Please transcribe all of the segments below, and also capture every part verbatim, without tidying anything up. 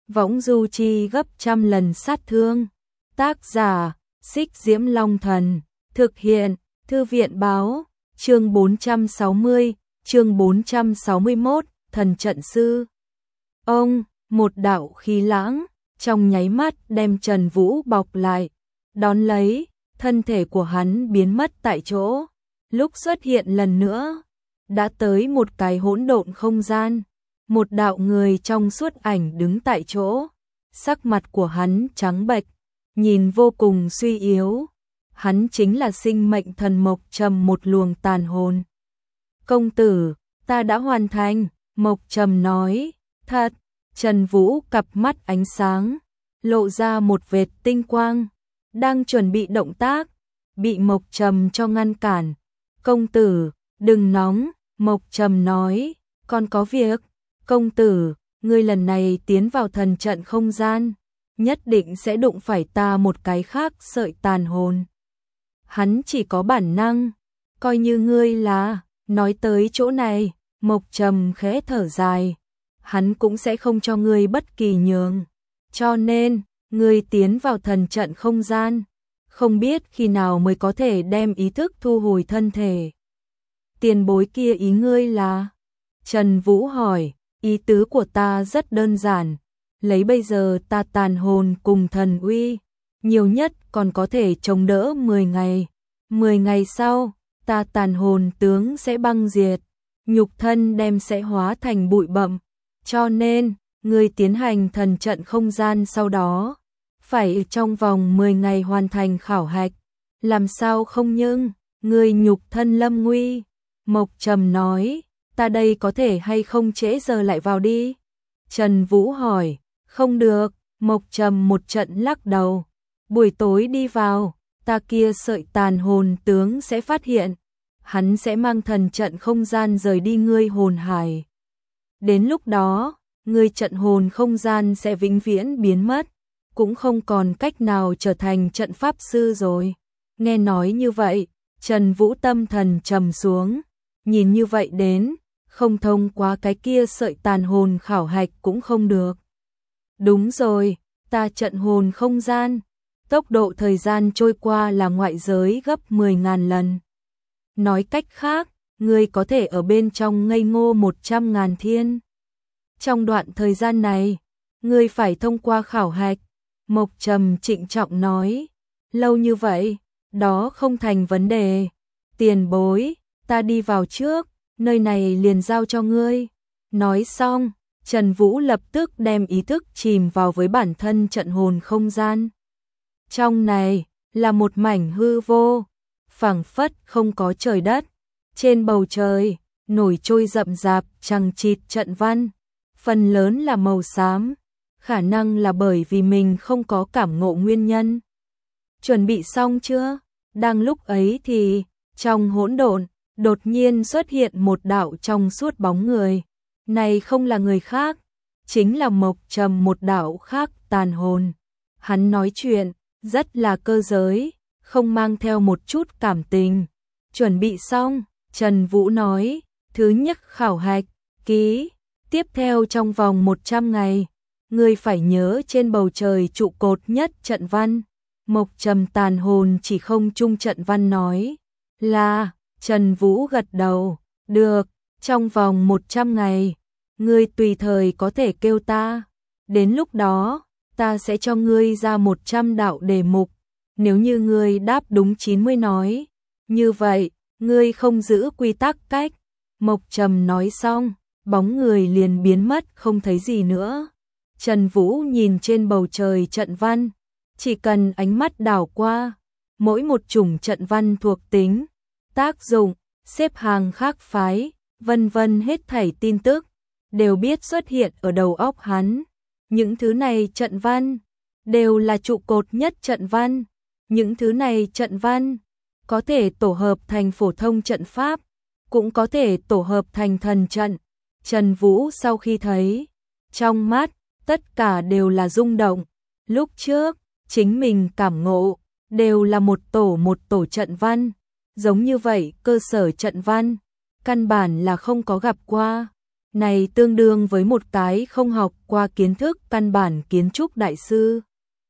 võng du chi gấp trăm lần sát thương. Tác giả, Xích Diễm Long Thần, thực hiện, Thư viện báo, chương bốn trăm sáu mươi, chương bốn trăm sáu mươi mốt, thần trận sư. Ông, một đạo khí lãng, trong nháy mắt đem Trần Vũ bọc lại, đón lấy, thân thể của hắn biến mất tại chỗ. Lúc xuất hiện lần nữa, đã tới một cái hỗn độn không gian, một đạo người trong suốt ảnh đứng tại chỗ, sắc mặt của hắn trắng bệch, nhìn vô cùng suy yếu. Hắn chính là sinh mệnh thần Mộc Trầm, một luồng tàn hồn. Công tử, ta đã hoàn thành, Mộc Trầm nói. Thật, Trần Vũ cặp mắt ánh sáng, lộ ra một vệt tinh quang, đang chuẩn bị động tác, bị Mộc Trầm cho ngăn cản. Công tử, đừng nóng, Mộc Trầm nói, còn có việc. Công tử, ngươi lần này tiến vào thần trận không gian, nhất định sẽ đụng phải ta một cái khác sợi tàn hồn. Hắn chỉ có bản năng, coi như ngươi là, nói tới chỗ này, Mộc Trầm khẽ thở dài, hắn cũng sẽ không cho ngươi bất kỳ nhường. Cho nên, ngươi tiến vào thần trận không gian, không biết khi nào mới có thể đem ý thức thu hồi thân thể. Tiền bối kia ý ngươi là? Trần Vũ hỏi, ý tứ của ta rất đơn giản, lấy bây giờ ta tàn hồn cùng thần uy, nhiều nhất còn có thể chống đỡ mười ngày. mười ngày sau, ta tàn hồn tướng sẽ băng diệt, nhục thân đem sẽ hóa thành bụi bặm. Cho nên, ngươi tiến hành thần trận không gian sau đó, phải trong vòng mười ngày hoàn thành khảo hạch. Làm sao không nhưng, ngươi nhục thân lâm nguy. Mộc Trầm nói, ta đây có thể hay không trễ giờ lại vào đi? Trần Vũ hỏi, không được, Mộc Trầm một trận lắc đầu. Buổi tối đi vào, ta kia sợi tàn hồn tướng sẽ phát hiện, hắn sẽ mang thần trận không gian rời đi ngươi hồn hải. Đến lúc đó, ngươi trận hồn không gian sẽ vĩnh viễn biến mất, cũng không còn cách nào trở thành trận pháp sư rồi. Nghe nói như vậy, Trần Vũ tâm thần trầm xuống, nhìn như vậy đến, không thông qua cái kia sợi tàn hồn khảo hạch cũng không được. Đúng rồi, ta trận hồn không gian, tốc độ thời gian trôi qua là ngoại giới gấp mười ngàn lần. Nói cách khác, ngươi có thể ở bên trong ngây ngô một trăm ngàn thiên. Trong đoạn thời gian này, ngươi phải thông qua khảo hạch. Mộc Trầm trịnh trọng nói, lâu như vậy, đó không thành vấn đề. Tiền bối, ta đi vào trước, nơi này liền giao cho ngươi. Nói xong, Trần Vũ lập tức đem ý thức chìm vào với bản thân trận hồn không gian. Trong này, là một mảnh hư vô, phảng phất không có trời đất. Trên bầu trời, nổi trôi rậm rạp chằng chịt trận văn, phần lớn là màu xám, khả năng là bởi vì mình không có cảm ngộ nguyên nhân. Chuẩn bị xong chưa? Đang lúc ấy thì, trong hỗn độn, đột nhiên xuất hiện một đạo trong suốt bóng người. Này không là người khác, chính là Mộc Trầm, một đạo khác tàn hồn. Hắn nói chuyện, rất là cơ giới, không mang theo một chút cảm tình. Chuẩn bị xong, Trần Vũ nói, thứ nhất khảo hạch, ký, tiếp theo trong vòng một trăm ngày, ngươi phải nhớ trên bầu trời trụ cột nhất trận văn. Mộc Trầm tàn hồn chỉ không chung trận văn nói, là, Trần Vũ gật đầu, được, trong vòng một trăm ngày, ngươi tùy thời có thể kêu ta, đến lúc đó, ta sẽ cho ngươi ra một trăm đạo đề mục, nếu như ngươi đáp đúng chín mươi nói, như vậy, ngươi không giữ quy tắc cách. Mộc Trầm nói xong, bóng người liền biến mất không thấy gì nữa. Trần Vũ nhìn trên bầu trời trận văn, chỉ cần ánh mắt đảo qua, mỗi một chủng trận văn thuộc tính, tác dụng, xếp hàng khác phái, vân vân hết thảy tin tức, đều biết xuất hiện ở đầu óc hắn. Những thứ này trận văn, đều là trụ cột nhất trận văn. Những thứ này trận văn, có thể tổ hợp thành phổ thông trận pháp, cũng có thể tổ hợp thành thần trận. Trần Vũ sau khi thấy, trong mắt, tất cả đều là rung động. Lúc trước, chính mình cảm ngộ, đều là một tổ một tổ trận văn. Giống như vậy, cơ sở trận văn, căn bản là không có gặp qua. Này tương đương với một cái không học qua kiến thức căn bản kiến trúc đại sư.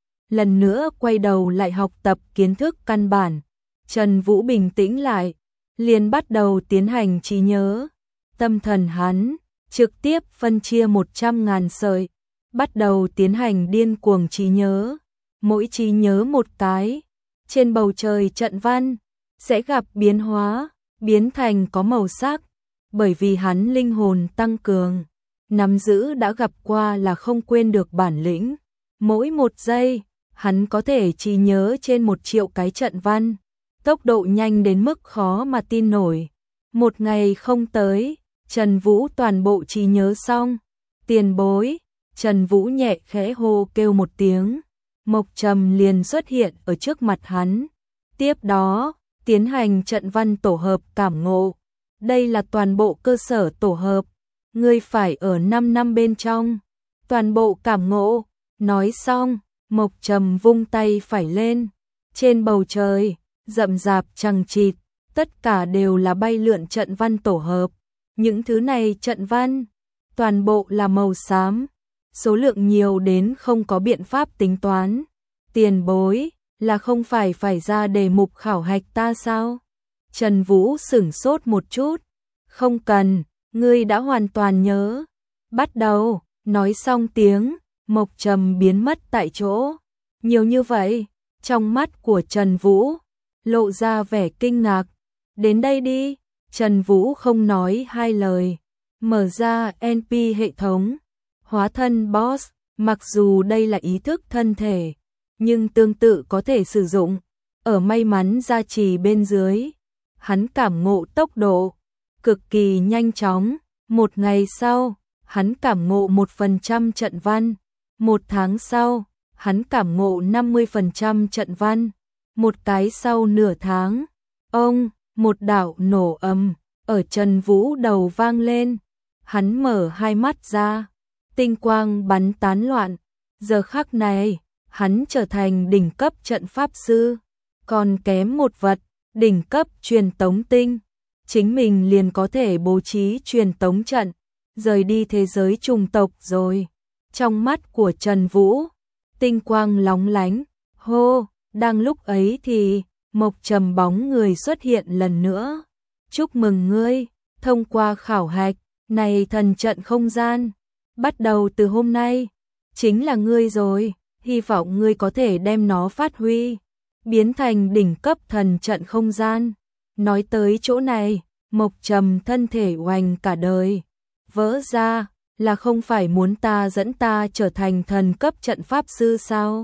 Lần nữa quay đầu lại học tập kiến thức căn bản, Trần Vũ bình tĩnh lại, liền bắt đầu tiến hành trí nhớ. Tâm thần hắn trực tiếp phân chia một trăm ngàn sợi, bắt đầu tiến hành điên cuồng trí nhớ. Mỗi trí nhớ một cái, trên bầu trời trận văn sẽ gặp biến hóa, biến thành có màu sắc, bởi vì hắn linh hồn tăng cường, nắm giữ đã gặp qua là không quên được bản lĩnh. Mỗi một giây, hắn có thể trí nhớ trên một triệu cái trận văn, tốc độ nhanh đến mức khó mà tin nổi. Một ngày không tới, Trần Vũ toàn bộ trí nhớ xong. Tiền bối, Trần Vũ nhẹ khẽ hô kêu một tiếng, Mộc Trầm liền xuất hiện ở trước mặt hắn. Tiếp đó, tiến hành trận văn tổ hợp cảm ngộ. Đây là toàn bộ cơ sở tổ hợp, ngươi phải ở năm năm bên trong, toàn bộ cảm ngộ. Nói xong, Mộc Trầm vung tay phải lên, trên bầu trời, rậm rạp chằng chịt, tất cả đều là bay lượn trận văn tổ hợp. Những thứ này trận văn, toàn bộ là màu xám, số lượng nhiều đến không có biện pháp tính toán. Tiền bối, là không phải phải ra đề mục khảo hạch ta sao? Trần Vũ sửng sốt một chút, không cần, ngươi đã hoàn toàn nhớ. Bắt đầu, nói xong tiếng, Mộc Trầm biến mất tại chỗ. Nhiều như vậy, trong mắt của Trần Vũ lộ ra vẻ kinh ngạc. Đến đây đi, Trần Vũ không nói hai lời, mở ra en pê hệ thống, hóa thân boss, mặc dù đây là ý thức thân thể, nhưng tương tự có thể sử dụng. Ở may mắn gia trì bên dưới, hắn cảm ngộ tốc độ cực kỳ nhanh chóng. Một ngày sau, hắn cảm ngộ một phần trăm trận văn. Một tháng sau, hắn cảm ngộ năm mươi phần trăm trận văn. Một cái sau nửa tháng, ông, một đạo nổ ầm ở Trần Vũ đầu vang lên. Hắn mở hai mắt ra, tinh quang bắn tán loạn. Giờ khắc này, hắn trở thành đỉnh cấp trận pháp sư, còn kém một vật, đỉnh cấp truyền tống tinh. Chính mình liền có thể bố trí truyền tống trận, rời đi thế giới trùng tộc rồi. Trong mắt của Trần Vũ, tinh quang lóng lánh. Hô, đang lúc ấy thì Mộc Trầm bóng người xuất hiện lần nữa. Chúc mừng ngươi, thông qua khảo hạch, này thần trận không gian, bắt đầu từ hôm nay, chính là ngươi rồi, hy vọng ngươi có thể đem nó phát huy, biến thành đỉnh cấp thần trận không gian. Nói tới chỗ này, Mộc Trầm thân thể oành cả đời, vỡ ra, là không phải muốn ta dẫn ta trở thành thần cấp trận pháp sư sao?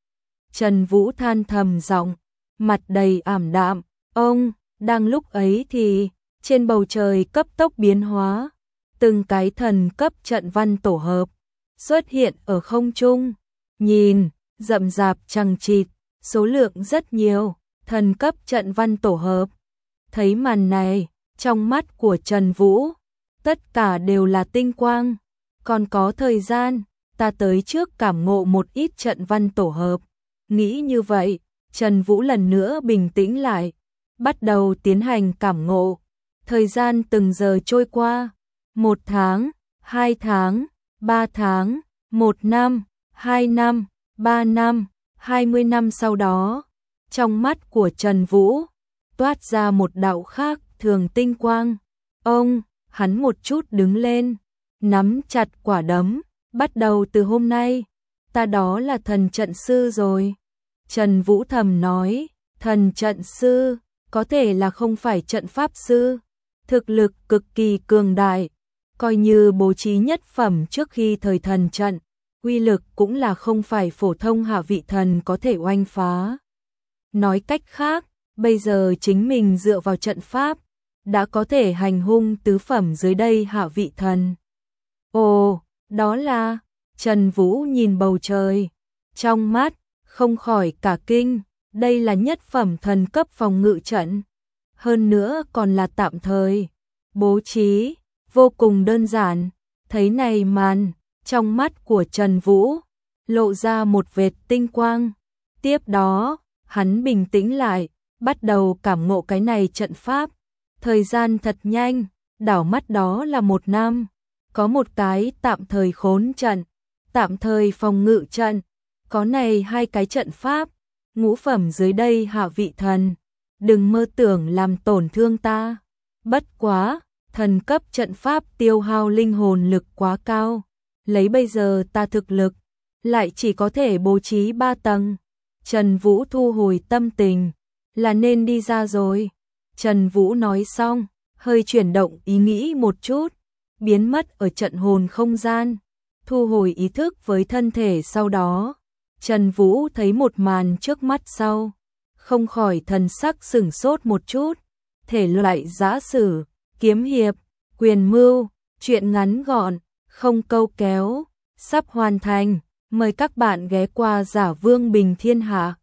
Trần Vũ than thầm giọng, mặt đầy ảm đạm. Ông, đang lúc ấy thì, trên bầu trời cấp tốc biến hóa, từng cái thần cấp trận văn tổ hợp xuất hiện ở không trung. Nhìn, rậm rạp chằng chịt, số lượng rất nhiều, thần cấp trận văn tổ hợp. Thấy màn này, trong mắt của Trần Vũ, tất cả đều là tinh quang. Còn có thời gian, ta tới trước cảm ngộ một ít trận văn tổ hợp. Nghĩ như vậy, Trần Vũ lần nữa bình tĩnh lại, bắt đầu tiến hành cảm ngộ. Thời gian từng giờ trôi qua, một tháng, hai tháng, ba tháng, một năm, hai năm, ba năm, hai mươi năm sau đó, trong mắt của Trần Vũ toát ra một đạo khác thường tinh quang. Ông, hắn một chút đứng lên, nắm chặt quả đấm, bắt đầu từ hôm nay, ta đó là thần trận sư rồi. Trần Vũ thầm nói, thần trận sư, có thể là không phải trận pháp sư, thực lực cực kỳ cường đại, coi như bố trí nhất phẩm trước khi thời thần trận, uy lực cũng là không phải phổ thông hạ vị thần có thể oanh phá. Nói cách khác, bây giờ chính mình dựa vào trận pháp, đã có thể hành hung tứ phẩm dưới đây hạ vị thần. Ồ, đó là, Trần Vũ nhìn bầu trời, trong mắt không khỏi cả kinh, đây là nhất phẩm thần cấp phòng ngự trận, hơn nữa còn là tạm thời, bố trí vô cùng đơn giản. Thấy này màn, trong mắt của Trần Vũ lộ ra một vệt tinh quang. Tiếp đó, hắn bình tĩnh lại, bắt đầu cảm ngộ cái này trận pháp. Thời gian thật nhanh, đảo mắt đó là một năm. có một cái tạm thời khốn trận, tạm thời phòng ngự trận, có này hai cái trận pháp, ngũ phẩm dưới đây hạ vị thần, đừng mơ tưởng làm tổn thương ta. Bất quá, thần cấp trận pháp tiêu hao linh hồn lực quá cao, lấy bây giờ ta thực lực, lại chỉ có thể bố trí ba tầng. Trần Vũ thu hồi tâm tình, là nên đi ra rồi. Trần Vũ nói xong, hơi chuyển động ý nghĩ một chút, biến mất ở trận hồn không gian, thu hồi ý thức với thân thể sau đó. Trần Vũ thấy một màn trước mắt sau, không khỏi thần sắc sửng sốt một chút, thể loại giã sử, kiếm hiệp, quyền mưu, truyện ngắn gọn, không câu kéo, sắp hoàn thành, mời các bạn ghé qua Giả Vương Bình Thiên Hạ.